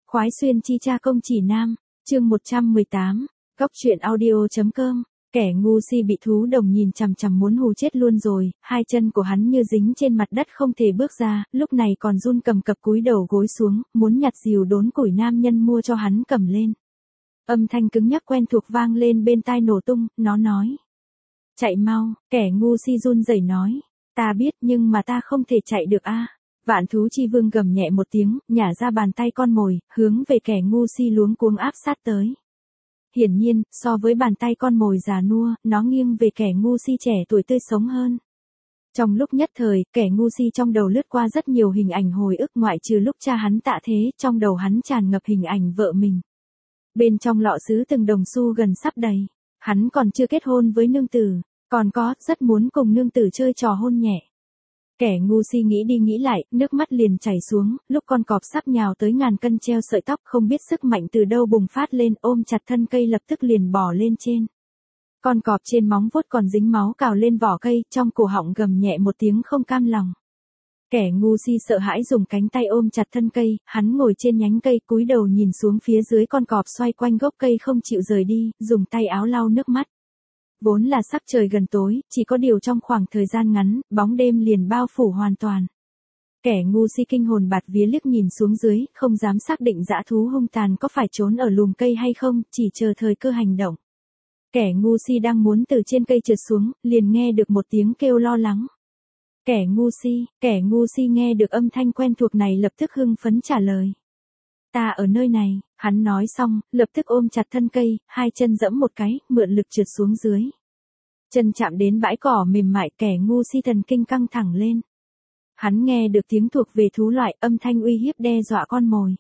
Khoái xuyên chi cha công chỉ nam, chương 118, góc truyện audio.com. Kẻ ngu si bị thú đồng nhìn chằm chằm muốn hù chết luôn rồi, hai chân của hắn như dính trên mặt đất không thể bước ra, lúc này còn run cầm cập cúi đầu gối xuống, muốn nhặt rìu đốn củi nam nhân mua cho hắn cầm lên. Âm thanh cứng nhắc quen thuộc vang lên bên tai nổ tung, nó nói. Chạy mau, kẻ ngu si run rẩy nói. Ta biết nhưng mà ta không thể chạy được a. Vạn thú chi vương gầm nhẹ một tiếng, nhả ra bàn tay con mồi, hướng về kẻ ngu si luống cuống áp sát tới. Hiển nhiên, so với bàn tay con mồi già nua, nó nghiêng về kẻ ngu si trẻ tuổi tươi sống hơn. Trong lúc nhất thời, kẻ ngu si trong đầu lướt qua rất nhiều hình ảnh hồi ức ngoại trừ lúc cha hắn tạ thế, trong đầu hắn tràn ngập hình ảnh vợ mình. Bên trong lọ sứ từng đồng xu gần sắp đầy, hắn còn chưa kết hôn với nương tử, còn có, rất muốn cùng nương tử chơi trò hôn nhẹ. Kẻ ngu si nghĩ đi nghĩ lại, nước mắt liền chảy xuống, lúc con cọp sắp nhào tới ngàn cân treo sợi tóc không biết sức mạnh từ đâu bùng phát lên ôm chặt thân cây lập tức liền bò lên trên. Con cọp trên móng vuốt còn dính máu cào lên vỏ cây, trong cổ họng gầm nhẹ một tiếng không cam lòng. Kẻ ngu si sợ hãi dùng cánh tay ôm chặt thân cây, hắn ngồi trên nhánh cây cúi đầu nhìn xuống phía dưới con cọp xoay quanh gốc cây không chịu rời đi, dùng tay áo lau nước mắt. Vốn là sắc trời gần tối, chỉ có điều trong khoảng thời gian ngắn, bóng đêm liền bao phủ hoàn toàn. Kẻ ngu si kinh hồn bạt vía liếc nhìn xuống dưới, không dám xác định dã thú hung tàn có phải trốn ở lùm cây hay không, chỉ chờ thời cơ hành động. Kẻ ngu si đang muốn từ trên cây trượt xuống, liền nghe được một tiếng kêu lo lắng. Kẻ ngu si nghe được âm thanh quen thuộc này lập tức hưng phấn trả lời. Ta ở nơi này, hắn nói xong, lập tức ôm chặt thân cây, hai chân giẫm một cái, mượn lực trượt xuống dưới. Chân chạm đến bãi cỏ mềm mại, kẻ ngu si thần kinh căng thẳng lên. Hắn nghe được tiếng thuộc về thú loại, âm thanh uy hiếp đe dọa con mồi.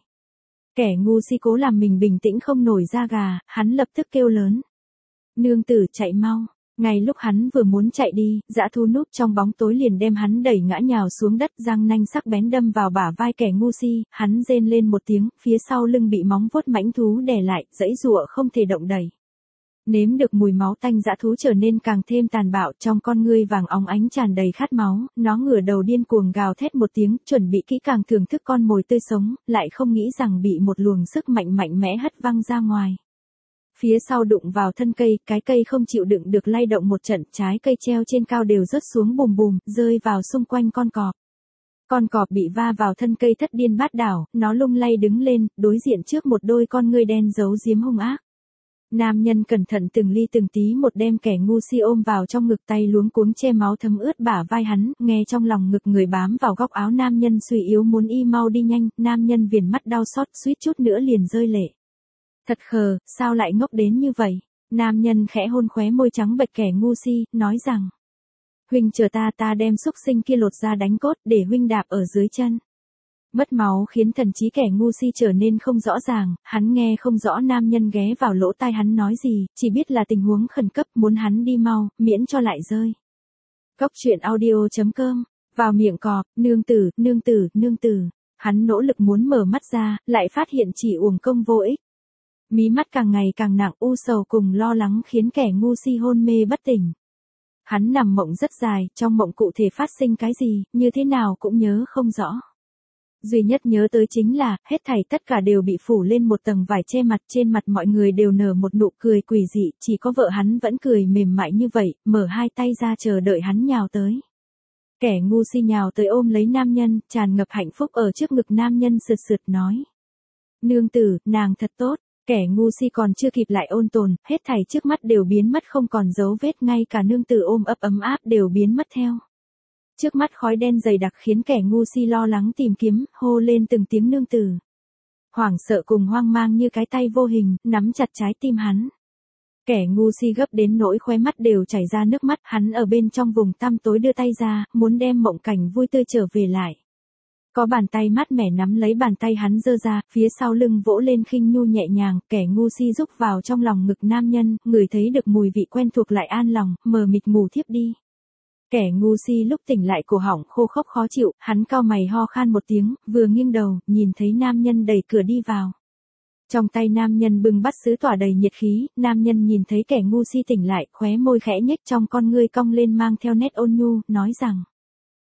Kẻ ngu si cố làm mình bình tĩnh không nổi da gà, hắn lập tức kêu lớn. Nương tử chạy mau. Ngay lúc hắn vừa muốn chạy đi, dã thú núp trong bóng tối liền đem hắn đẩy ngã nhào xuống đất, răng nanh sắc bén đâm vào bả vai kẻ ngu si, hắn rên lên một tiếng, phía sau lưng bị móng vuốt mãnh thú đè lại, giãy giụa không thể động đậy. Nếm được mùi máu tanh dã thú trở nên càng thêm tàn bạo, trong con ngươi vàng óng ánh tràn đầy khát máu, nó ngửa đầu điên cuồng gào thét một tiếng, chuẩn bị kỹ càng thưởng thức con mồi tươi sống, lại không nghĩ rằng bị một luồng sức mạnh mạnh mẽ hất văng ra ngoài. Phía sau đụng vào thân cây, cái cây không chịu đựng được lay động một trận, trái cây treo trên cao đều rớt xuống bùm bùm, rơi vào xung quanh con cọp. Con cọp bị va vào thân cây thất điên bát đảo, nó lung lay đứng lên, đối diện trước một đôi con ngươi đen giấu giếm hung ác. Nam nhân cẩn thận từng ly từng tí một đem kẻ ngu si ôm vào trong ngực, tay luống cuống che máu thấm ướt bả vai hắn, nghe trong lòng ngực người bám vào góc áo nam nhân suy yếu muốn y mau đi nhanh, nam nhân viền mắt đau xót suýt chút nữa liền rơi lệ. Thật khờ, sao lại ngốc đến như vậy? Nam nhân khẽ hôn khóe môi trắng bệch kẻ ngu si, nói rằng. Huynh chờ ta đem xúc sinh kia lột ra đánh cốt để huynh đạp ở dưới chân. Mất máu khiến thần trí kẻ ngu si trở nên không rõ ràng, hắn nghe không rõ nam nhân ghé vào lỗ tai hắn nói gì, chỉ biết là tình huống khẩn cấp muốn hắn đi mau, miễn cho lại rơi. Góc truyện audio.com, vào miệng cọp, nương tử. Hắn nỗ lực muốn mở mắt ra, lại phát hiện chỉ uổng công vô ích. Mí mắt càng ngày càng nặng, u sầu cùng lo lắng khiến kẻ ngu si hôn mê bất tỉnh. Hắn nằm mộng rất dài, trong mộng cụ thể phát sinh cái gì, như thế nào cũng nhớ không rõ. Duy nhất nhớ tới chính là, hết thảy tất cả đều bị phủ lên một tầng vải che mặt, trên mặt mọi người đều nở một nụ cười quỷ dị, chỉ có vợ hắn vẫn cười mềm mại như vậy, mở hai tay ra chờ đợi hắn nhào tới. Kẻ ngu si nhào tới ôm lấy nam nhân, tràn ngập hạnh phúc ở trước ngực nam nhân sượt nói. Nương tử, nàng thật tốt. Kẻ ngu si còn chưa kịp lại ôn tồn, hết thảy trước mắt đều biến mất không còn dấu vết, ngay cả nương tử ôm ấp ấm áp đều biến mất theo. Trước mắt khói đen dày đặc khiến kẻ ngu si lo lắng tìm kiếm, hô lên từng tiếng nương tử. Hoảng sợ cùng hoang mang như cái tay vô hình, nắm chặt trái tim hắn. Kẻ ngu si gấp đến nỗi khóe mắt đều chảy ra nước mắt, hắn ở bên trong vùng tăm tối đưa tay ra, muốn đem mộng cảnh vui tươi trở về lại. Có bàn tay mát mẻ nắm lấy bàn tay hắn giơ ra, phía sau lưng vỗ lên khinh nhu nhẹ nhàng, kẻ ngu si rúc vào trong lòng ngực nam nhân, ngửi thấy được mùi vị quen thuộc lại an lòng, mờ mịt ngủ thiếp đi. Kẻ ngu si lúc tỉnh lại cổ họng khô khốc khó chịu, hắn cau mày ho khan một tiếng, vừa nghiêng đầu, nhìn thấy nam nhân đẩy cửa đi vào. Trong tay nam nhân bưng bát sứ tỏa đầy nhiệt khí, nam nhân nhìn thấy kẻ ngu si tỉnh lại, khóe môi khẽ nhếch trong con ngươi cong lên mang theo nét ôn nhu, nói rằng.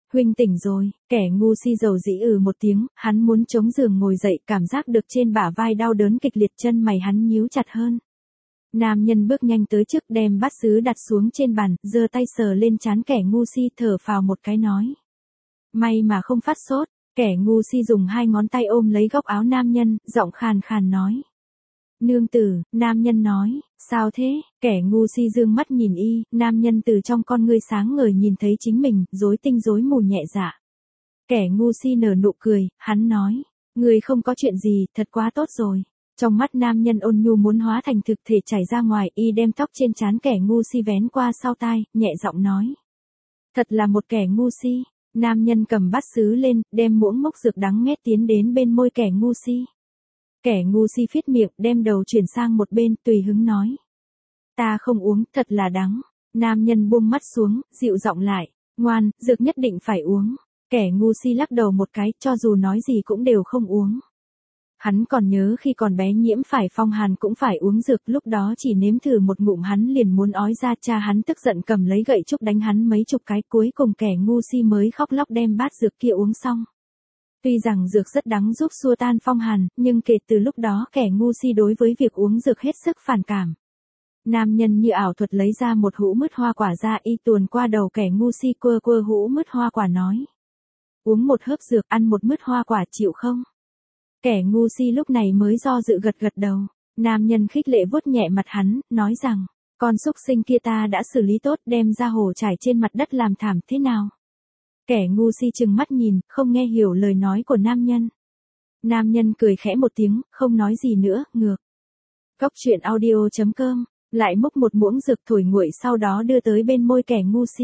Huynh tỉnh rồi, kẻ ngu si dầu dĩ một tiếng, hắn muốn chống giường ngồi dậy, cảm giác được trên bả vai đau đớn kịch liệt, chân mày hắn nhíu chặt hơn. Nam nhân bước nhanh tới trước, đem bát sứ đặt xuống trên bàn, giơ tay sờ lên trán kẻ ngu si, thở phào một cái nói. May mà không phát sốt. Kẻ ngu si dùng hai ngón tay ôm lấy góc áo nam nhân, giọng khàn khàn nói. Nương tử, nam nhân nói, sao thế? Kẻ ngu si dương mắt nhìn y, nam nhân từ trong con ngươi sáng ngời nhìn thấy chính mình, rối tinh rối mù nhẹ dạ. Kẻ ngu si nở nụ cười, hắn nói, người không có chuyện gì, thật quá tốt rồi. Trong mắt nam nhân ôn nhu muốn hóa thành thực thể chảy ra ngoài, y đem tóc trên trán kẻ ngu si vén qua sau tai, nhẹ giọng nói. Thật là một kẻ ngu si. Nam nhân cầm bát sứ lên, đem muỗng mốc dược đắng nghét tiến đến bên môi kẻ ngu si. Kẻ ngu si phít miệng, đem đầu chuyển sang một bên, tùy hứng nói. Ta không uống, thật là đắng. Nam nhân buông mắt xuống, dịu giọng lại. Ngoan, dược nhất định phải uống. Kẻ ngu si lắc đầu một cái, cho dù nói gì cũng đều không uống. Hắn còn nhớ khi còn bé nhiễm phải phong hàn cũng phải uống dược, lúc đó chỉ nếm thử một ngụm hắn liền muốn ói ra, cha hắn tức giận cầm lấy gậy trúc đánh hắn mấy chục cái, cuối cùng kẻ ngu si mới khóc lóc đem bát dược kia uống xong. Tuy rằng dược rất đắng giúp xua tan phong hàn, nhưng kể từ lúc đó kẻ ngu si đối với việc uống dược hết sức phản cảm. Nam nhân như ảo thuật lấy ra một hũ mứt hoa quả ra, y tuồn qua đầu kẻ ngu si, quơ quơ hũ mứt hoa quả nói. Uống một hớp dược, ăn một mứt hoa quả, chịu không? Kẻ ngu si lúc này mới do dự gật gật đầu. Nam nhân khích lệ vuốt nhẹ mặt hắn, nói rằng, con súc sinh kia ta đã xử lý tốt, đem ra hồ trải trên mặt đất làm thảm, thế nào? Kẻ ngu si trừng mắt nhìn, không nghe hiểu lời nói của nam nhân. Nam nhân cười khẽ một tiếng, không nói gì nữa, ngược. Cóc truyện audio.com, lại múc một muỗng dược thổi nguội, sau đó đưa tới bên môi kẻ ngu si.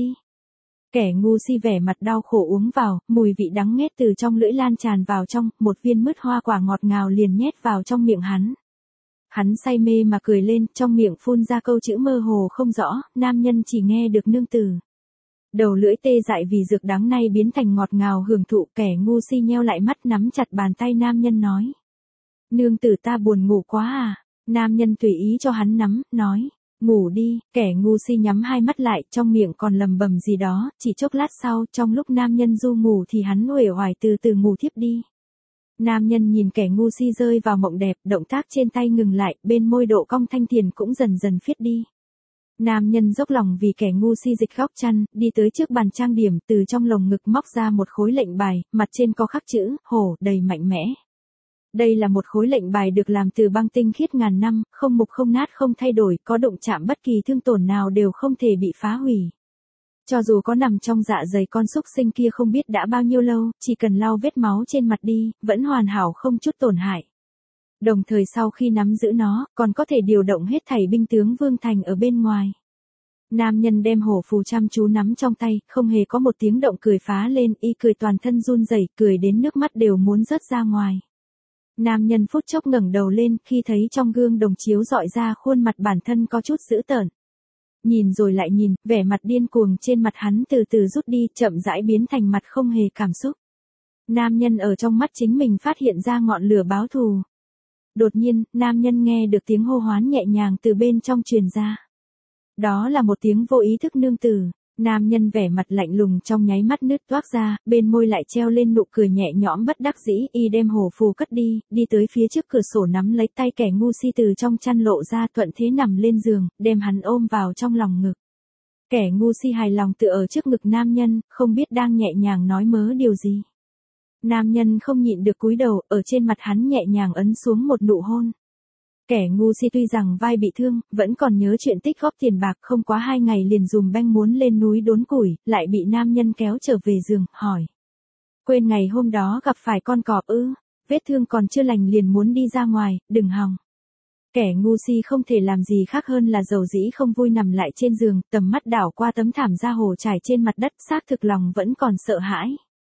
Kẻ ngu si vẻ mặt đau khổ uống vào, mùi vị đắng nghét từ trong lưỡi lan tràn vào trong, một viên mứt hoa quả ngọt ngào liền nhét vào trong miệng hắn. Hắn say mê mà cười lên, trong miệng phun ra câu chữ mơ hồ không rõ, nam nhân chỉ nghe được nương tử. Đầu lưỡi tê dại vì dược đắng nay biến thành ngọt ngào hưởng thụ, kẻ ngu si nheo lại mắt nắm chặt bàn tay nam nhân nói. Nương tử ta buồn ngủ quá à? Nam nhân tùy ý cho hắn nắm, nói. Ngủ đi, kẻ ngu si nhắm hai mắt lại, trong miệng còn lầm bầm gì đó, chỉ chốc lát sau, trong lúc nam nhân du ngủ thì hắn uể oải từ từ ngủ thiếp đi. Nam nhân nhìn kẻ ngu si rơi vào mộng đẹp, động tác trên tay ngừng lại, bên môi độ cong thanh thiền cũng dần dần phiết đi. Nam nhân dốc lòng vì kẻ ngu si dịch góc chăn, đi tới trước bàn trang điểm, từ trong lồng ngực móc ra một khối lệnh bài, mặt trên có khắc chữ, hổ, đầy mạnh mẽ. Đây là một khối lệnh bài được làm từ băng tinh khiết ngàn năm, không mục không nát không thay đổi, có đụng chạm bất kỳ thương tổn nào đều không thể bị phá hủy. Cho dù có nằm trong dạ dày con súc sinh kia không biết đã bao nhiêu lâu, chỉ cần lau vết máu trên mặt đi, vẫn hoàn hảo không chút tổn hại. Đồng thời sau khi nắm giữ nó, còn có thể điều động hết thảy binh tướng vương thành ở bên ngoài. Nam nhân đem hổ phù chăm chú nắm trong tay, không hề có một tiếng động, cười phá lên, y cười toàn thân run rẩy, cười đến nước mắt đều muốn rớt ra ngoài. Nam nhân phút chốc ngẩng đầu lên, khi thấy trong gương đồng chiếu rọi ra khuôn mặt bản thân có chút dữ tợn. Nhìn rồi lại nhìn, vẻ mặt điên cuồng trên mặt hắn từ từ rút đi, chậm rãi biến thành mặt không hề cảm xúc. Nam nhân ở trong mắt chính mình phát hiện ra ngọn lửa báo thù. Đột nhiên, nam nhân nghe được tiếng hô hoán nhẹ nhàng từ bên trong truyền ra. Đó là một tiếng vô ý thức nương tử. Nam nhân vẻ mặt lạnh lùng trong nháy mắt nứt toác ra, bên môi lại treo lên nụ cười nhẹ nhõm bất đắc dĩ, y đem hổ phù cất đi, đi tới phía trước cửa sổ nắm lấy tay kẻ ngu si từ trong chăn lộ ra, thuận thế nằm lên giường, đem hắn ôm vào trong lòng ngực. Kẻ ngu si hài lòng tựa ở trước ngực nam nhân, không biết đang nhẹ nhàng nói mớ điều gì. Nam nhân không nhịn được cúi đầu, ở trên mặt hắn nhẹ nhàng ấn xuống một nụ hôn. Kẻ ngu si tuy rằng vai bị thương, vẫn còn nhớ chuyện tích góp tiền bạc, không quá 2 ngày liền dùm beng muốn lên núi đốn củi, lại bị nam nhân kéo trở về giường, hỏi. Quên ngày hôm đó gặp phải con cọp ư, vết thương còn chưa lành liền muốn đi ra ngoài, đừng hòng. Kẻ ngu si không thể làm gì khác hơn là dầu dĩ không vui nằm lại trên giường, tầm mắt đảo qua tấm thảm da hồ trải trên mặt đất, xác thực lòng vẫn còn sợ hãi.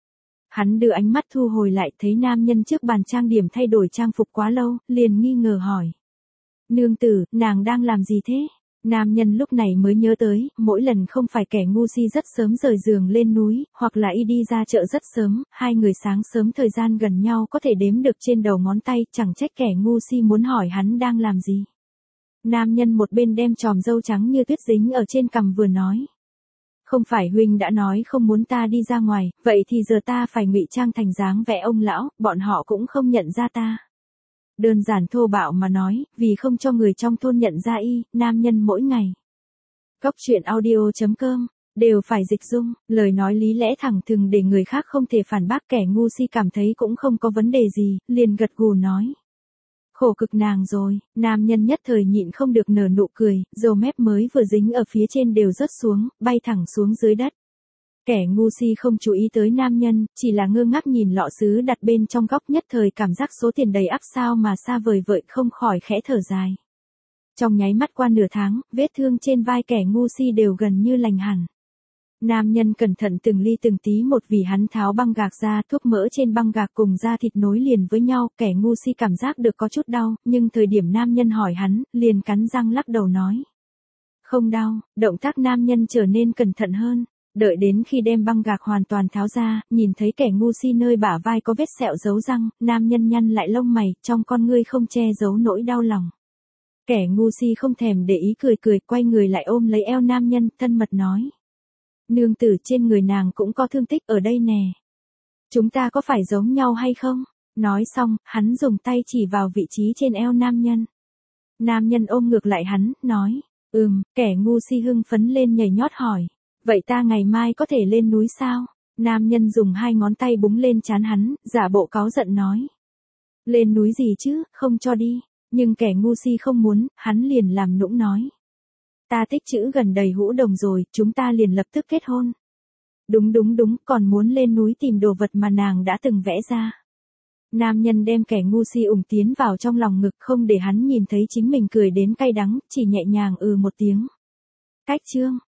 Hắn đưa ánh mắt thu hồi lại, thấy nam nhân trước bàn trang điểm thay đổi trang phục quá lâu, liền nghi ngờ hỏi. Nương tử, nàng đang làm gì thế? Nam nhân lúc này mới nhớ tới, mỗi lần không phải kẻ ngu si rất sớm rời giường lên núi, hoặc là y đi ra chợ rất sớm, hai người sáng sớm thời gian gần nhau có thể đếm được trên đầu ngón tay, chẳng trách kẻ ngu si muốn hỏi hắn đang làm gì. Nam nhân một bên đem chòm râu trắng như tuyết dính ở trên cằm vừa nói. Không phải huynh đã nói không muốn ta đi ra ngoài, vậy thì giờ ta phải ngụy trang thành dáng vẻ ông lão, bọn họ cũng không nhận ra ta. Đơn giản thô bạo mà nói, vì không cho người trong thôn nhận ra nam nhân mỗi ngày. Cóc truyện audio.com đều phải dịch dung, lời nói lý lẽ thẳng thừng để người khác không thể phản bác, kẻ ngu si cảm thấy cũng không có vấn đề gì, liền gật gù nói. Khổ cực nàng rồi, nam nhân nhất thời nhịn không được nở nụ cười, dầu mép mới vừa dính ở phía trên đều rớt xuống, bay thẳng xuống dưới đất. Kẻ ngu si không chú ý tới nam nhân, chỉ là ngơ ngác nhìn lọ sứ đặt bên trong góc, nhất thời cảm giác số tiền đầy ắp sao mà xa vời vợi, không khỏi khẽ thở dài. Trong nháy mắt qua nửa tháng, vết thương trên vai kẻ ngu si đều gần như lành hẳn. Nam nhân cẩn thận từng ly từng tí một vì hắn tháo băng gạc ra, thuốc mỡ trên băng gạc cùng da thịt nối liền với nhau, kẻ ngu si cảm giác được có chút đau, nhưng thời điểm nam nhân hỏi hắn, liền cắn răng lắc đầu nói. Không đau, động tác nam nhân trở nên cẩn thận hơn. Đợi đến khi đem băng gạc hoàn toàn tháo ra, nhìn thấy kẻ ngu si nơi bả vai có vết sẹo dấu răng, nam nhân nhăn lại lông mày, trong con ngươi không che giấu nỗi đau lòng. Kẻ ngu si không thèm để ý cười cười, quay người lại ôm lấy eo nam nhân, thân mật nói. Nương tử, trên người nàng cũng có thương tích ở đây nè. Chúng ta có phải giống nhau hay không? Nói xong, hắn dùng tay chỉ vào vị trí trên eo nam nhân. Nam nhân ôm ngược lại hắn, nói. Kẻ ngu si hưng phấn lên nhảy nhót hỏi. Vậy ta ngày mai có thể lên núi sao? Nam nhân dùng hai ngón tay búng lên trán hắn, giả bộ cáu giận nói. Lên núi gì chứ, không cho đi. Nhưng kẻ ngu si không muốn, hắn liền làm nũng nói. Ta tích trữ gần đầy hũ đồng rồi, chúng ta liền lập tức kết hôn. Đúng, còn muốn lên núi tìm đồ vật mà nàng đã từng vẽ ra. Nam nhân đem kẻ ngu si ủng tiến vào trong lòng ngực, không để hắn nhìn thấy chính mình cười đến cay đắng, chỉ nhẹ nhàng một tiếng. Cách chương.